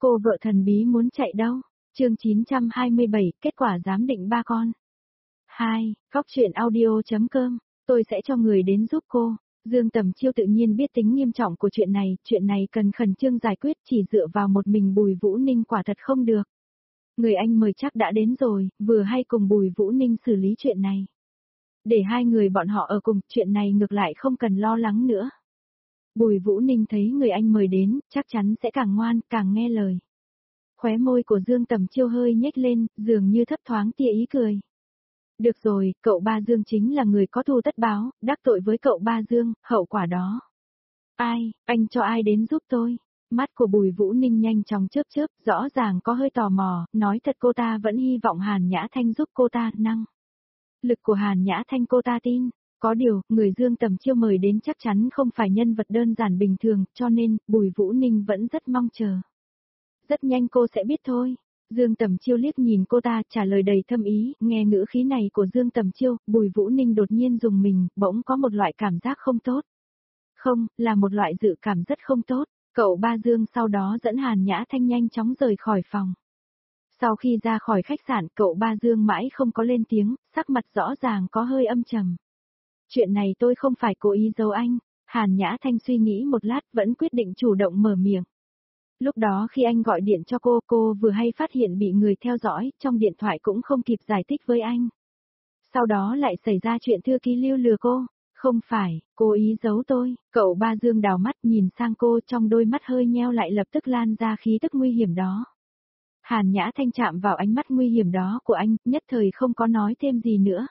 Cô vợ thần bí muốn chạy đâu? Chương 927, kết quả giám định ba con. 2. Góc truyện audio.com. Tôi sẽ cho người đến giúp cô. Dương Tầm Chiêu tự nhiên biết tính nghiêm trọng của chuyện này cần khẩn trương giải quyết, chỉ dựa vào một mình Bùi Vũ Ninh quả thật không được. Người anh mời chắc đã đến rồi, vừa hay cùng Bùi Vũ Ninh xử lý chuyện này. Để hai người bọn họ ở cùng, chuyện này ngược lại không cần lo lắng nữa. Bùi Vũ Ninh thấy người anh mời đến, chắc chắn sẽ càng ngoan, càng nghe lời. Khóe môi của Dương Tầm Chiêu hơi nhếch lên, dường như thấp thoáng tia ý cười. Được rồi, cậu ba Dương chính là người có thù tất báo, đắc tội với cậu ba Dương, hậu quả đó. Ai, anh cho ai đến giúp tôi? Mắt của Bùi Vũ Ninh nhanh chóng chớp chớp, rõ ràng có hơi tò mò, nói thật cô ta vẫn hy vọng Hàn Nhã Thanh giúp cô ta, năng lực của Hàn Nhã Thanh cô ta tin. Có điều, người Dương Tầm Chiêu mời đến chắc chắn không phải nhân vật đơn giản bình thường, cho nên, Bùi Vũ Ninh vẫn rất mong chờ. Rất nhanh cô sẽ biết thôi. Dương Tầm Chiêu liếc nhìn cô ta, trả lời đầy thâm ý, nghe ngữ khí này của Dương Tầm Chiêu, Bùi Vũ Ninh đột nhiên rùng mình, bỗng có một loại cảm giác không tốt. Không, là một loại dự cảm rất không tốt. Cậu ba Dương sau đó dẫn Hàn Nhã Thanh nhanh chóng rời khỏi phòng. Sau khi ra khỏi khách sạn, cậu ba Dương mãi không có lên tiếng, sắc mặt rõ ràng có hơi âm trầm. Chuyện này tôi không phải cố ý giấu anh. Hàn Nhã Thanh suy nghĩ một lát vẫn quyết định chủ động mở miệng. Lúc đó khi anh gọi điện cho cô vừa hay phát hiện bị người theo dõi, trong điện thoại cũng không kịp giải thích với anh. Sau đó lại xảy ra chuyện thư ký Lưu lừa cô. Không phải, cố ý giấu tôi. Cậu ba Dương đào mắt nhìn sang cô, trong đôi mắt hơi nheo lại lập tức lan ra khí tức nguy hiểm đó. Hàn Nhã Thanh chạm vào ánh mắt nguy hiểm đó của anh, nhất thời không có nói thêm gì nữa.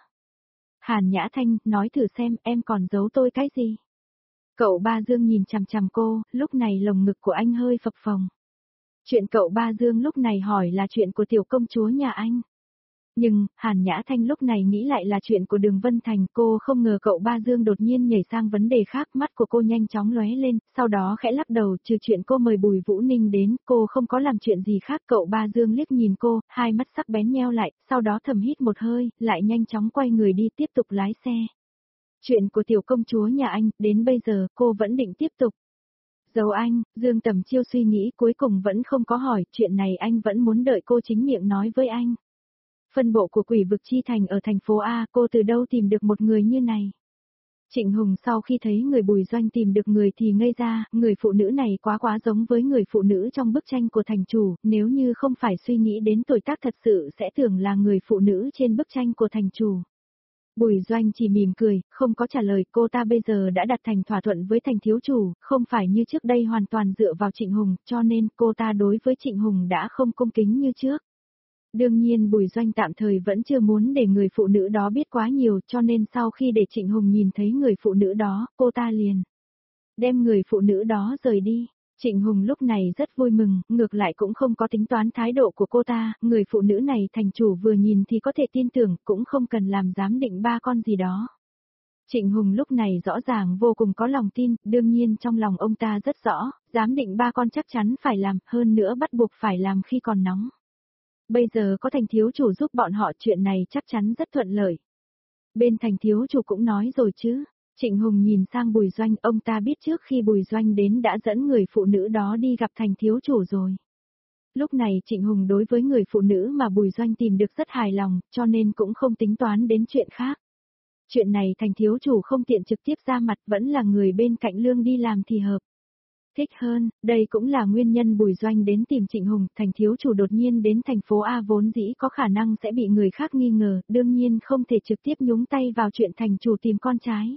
Hàn Nhã Thanh, nói thử xem em còn giấu tôi cái gì? Cậu ba Dương nhìn chằm chằm cô, lúc này lồng ngực của anh hơi phập phồng. Chuyện cậu ba Dương lúc này hỏi là chuyện của tiểu công chúa nhà anh. Nhưng, Hàn Nhã Thanh lúc này nghĩ lại là chuyện của Đường Vân Thành, cô không ngờ cậu ba Dương đột nhiên nhảy sang vấn đề khác, mắt của cô nhanh chóng lóe lên, sau đó khẽ lắc đầu, trừ chuyện cô mời Bùi Vũ Ninh đến, cô không có làm chuyện gì khác. Cậu ba Dương liếc nhìn cô, hai mắt sắc bén nheo lại, sau đó thầm hít một hơi, lại nhanh chóng quay người đi tiếp tục lái xe. Chuyện của tiểu công chúa nhà anh, đến bây giờ, cô vẫn định tiếp tục. Giấu anh, Dương Tầm Chiêu suy nghĩ cuối cùng vẫn không có hỏi, chuyện này anh vẫn muốn đợi cô chính miệng nói với anh. Phân bộ của Quỷ Vực Chi Thành ở thành phố A, cô từ đâu tìm được một người như này? Trịnh Hùng sau khi thấy người Bùi Doanh tìm được người thì ngây ra, người phụ nữ này quá giống với người phụ nữ trong bức tranh của thành chủ, nếu như không phải suy nghĩ đến tuổi tác thật sự sẽ tưởng là người phụ nữ trên bức tranh của thành chủ. Bùi Doanh chỉ mỉm cười, không có trả lời, cô ta bây giờ đã đặt thành thỏa thuận với thành thiếu chủ, không phải như trước đây hoàn toàn dựa vào Trịnh Hùng, cho nên cô ta đối với Trịnh Hùng đã không cung kính như trước. Đương nhiên Bùi Doanh tạm thời vẫn chưa muốn để người phụ nữ đó biết quá nhiều, cho nên sau khi để Trịnh Hùng nhìn thấy người phụ nữ đó, cô ta liền đem người phụ nữ đó rời đi. Trịnh Hùng lúc này rất vui mừng, ngược lại cũng không có tính toán thái độ của cô ta, người phụ nữ này thành chủ vừa nhìn thì có thể tin tưởng, cũng không cần làm giám định ba con gì đó. Trịnh Hùng lúc này rõ ràng vô cùng có lòng tin, đương nhiên trong lòng ông ta rất rõ, giám định ba con chắc chắn phải làm, hơn nữa bắt buộc phải làm khi còn nóng. Bây giờ có thành thiếu chủ giúp bọn họ, chuyện này chắc chắn rất thuận lợi. Bên thành thiếu chủ cũng nói rồi chứ. Trịnh Hùng nhìn sang Bùi Doanh, ông ta biết trước khi Bùi Doanh đến đã dẫn người phụ nữ đó đi gặp thành thiếu chủ rồi. Lúc này Trịnh Hùng đối với người phụ nữ mà Bùi Doanh tìm được rất hài lòng, cho nên cũng không tính toán đến chuyện khác. Chuyện này thành thiếu chủ không tiện trực tiếp ra mặt, vẫn là người bên cạnh Lương đi làm thì hợp. Thích hơn, đây cũng là nguyên nhân Bùi Doanh đến tìm Trịnh Hùng, thành thiếu chủ đột nhiên đến thành phố A vốn dĩ có khả năng sẽ bị người khác nghi ngờ, đương nhiên không thể trực tiếp nhúng tay vào chuyện thành chủ tìm con trai.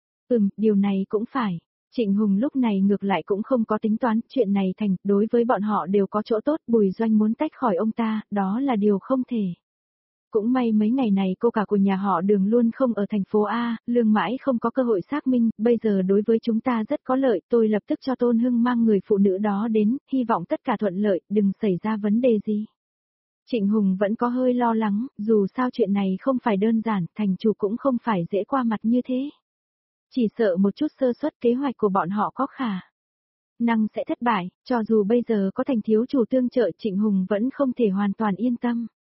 Điều này cũng phải. Trịnh Hùng lúc này ngược lại cũng không có tính toán, chuyện này thành, đối với bọn họ đều có chỗ tốt, Bùi Doanh muốn tách khỏi ông ta, đó là điều không thể. Cũng may mấy ngày này cô cả của nhà họ Đường luôn không ở thành phố A, Lương mãi không có cơ hội xác minh, bây giờ đối với chúng ta rất có lợi, tôi lập tức cho Tôn Hưng mang người phụ nữ đó đến, hy vọng tất cả thuận lợi, đừng xảy ra vấn đề gì. Trịnh Hùng vẫn có hơi lo lắng, dù sao chuyện này không phải đơn giản, thành chủ cũng không phải dễ qua mặt như thế. Chỉ sợ một chút sơ suất kế hoạch của bọn họ có khả năng sẽ thất bại, cho dù bây giờ có thành thiếu chủ tương trợ Trịnh Hùng vẫn không thể hoàn toàn yên tâm.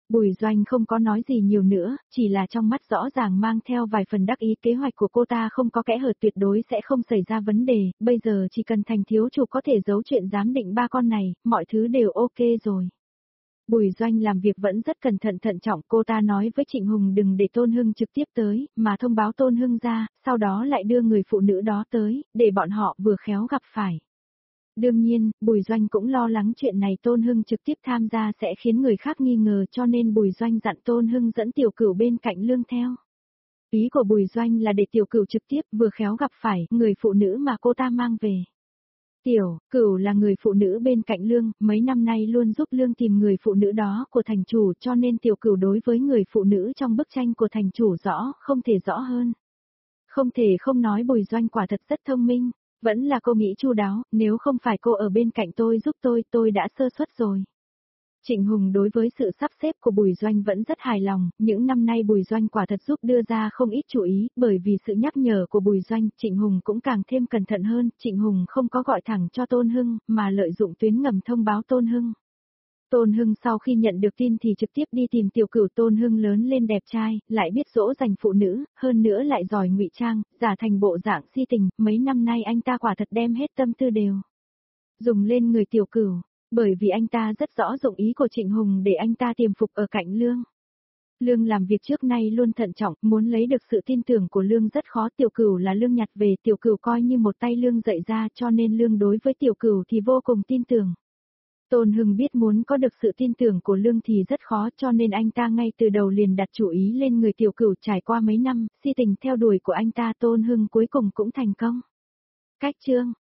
Bùi Doanh không có nói gì nhiều nữa, chỉ là trong mắt rõ ràng mang theo vài phần đắc ý, kế hoạch của cô ta không có kẽ hở, tuyệt đối sẽ không xảy ra vấn đề, bây giờ chỉ cần Thành thiếu chủ có thể giấu chuyện giám định ba con này, mọi thứ đều ok rồi. Bùi Doanh làm việc vẫn rất cẩn thận thận trọng, cô ta nói với Trịnh Hùng đừng để Tôn Hưng trực tiếp tới, mà thông báo Tôn Hưng ra, sau đó lại đưa người phụ nữ đó tới, để bọn họ vừa khéo gặp phải. Đương nhiên, Bùi Doanh cũng lo lắng chuyện này Tôn Hưng trực tiếp tham gia sẽ khiến người khác nghi ngờ, cho nên Bùi Doanh dặn Tôn Hưng dẫn Tiểu Cửu bên cạnh Lương theo. Ý của Bùi Doanh là để Tiểu Cửu trực tiếp vừa khéo gặp phải người phụ nữ mà cô ta mang về. Tiểu Cửu là người phụ nữ bên cạnh Lương, mấy năm nay luôn giúp Lương tìm người phụ nữ đó của thành chủ, cho nên Tiểu Cửu đối với người phụ nữ trong bức tranh của thành chủ rõ, không thể rõ hơn. Không thể không nói Bùi Doanh quả thật rất thông minh, vẫn là cô nghĩ chu đáo, nếu không phải cô ở bên cạnh tôi giúp tôi đã sơ suất rồi. Trịnh Hùng đối với sự sắp xếp của Bùi Doanh vẫn rất hài lòng, những năm nay Bùi Doanh quả thật giúp đưa ra không ít chú ý, bởi vì sự nhắc nhở của Bùi Doanh, Trịnh Hùng cũng càng thêm cẩn thận hơn, Trịnh Hùng không có gọi thẳng cho Tôn Hưng, mà lợi dụng tuyến ngầm thông báo Tôn Hưng. Tôn Hưng sau khi nhận được tin thì trực tiếp đi tìm Tiểu Cửu. Tôn Hưng lớn lên đẹp trai, lại biết dỗ dành phụ nữ, hơn nữa lại giỏi ngụy trang, giả thành bộ dạng si tình, mấy năm nay anh ta quả thật đem hết tâm tư đều dùng lên người Tiểu Cửu, bởi vì anh ta rất rõ dụng ý của Trịnh Hùng để anh ta tiềm phục ở cạnh Lương. Lương làm việc trước nay luôn thận trọng, muốn lấy được sự tin tưởng của Lương rất khó, Tiểu Cửu là Lương nhặt về, Tiểu Cửu coi như một tay Lương dạy ra, cho nên Lương đối với Tiểu Cửu thì vô cùng tin tưởng. Tôn Hưng biết muốn có được sự tin tưởng của Lương thì rất khó, cho nên anh ta ngay từ đầu liền đặt chủ ý lên người Tiểu Cửu. Trải qua mấy năm, si tình theo đuổi của anh ta, Tôn Hưng cuối cùng cũng thành công. Cách chương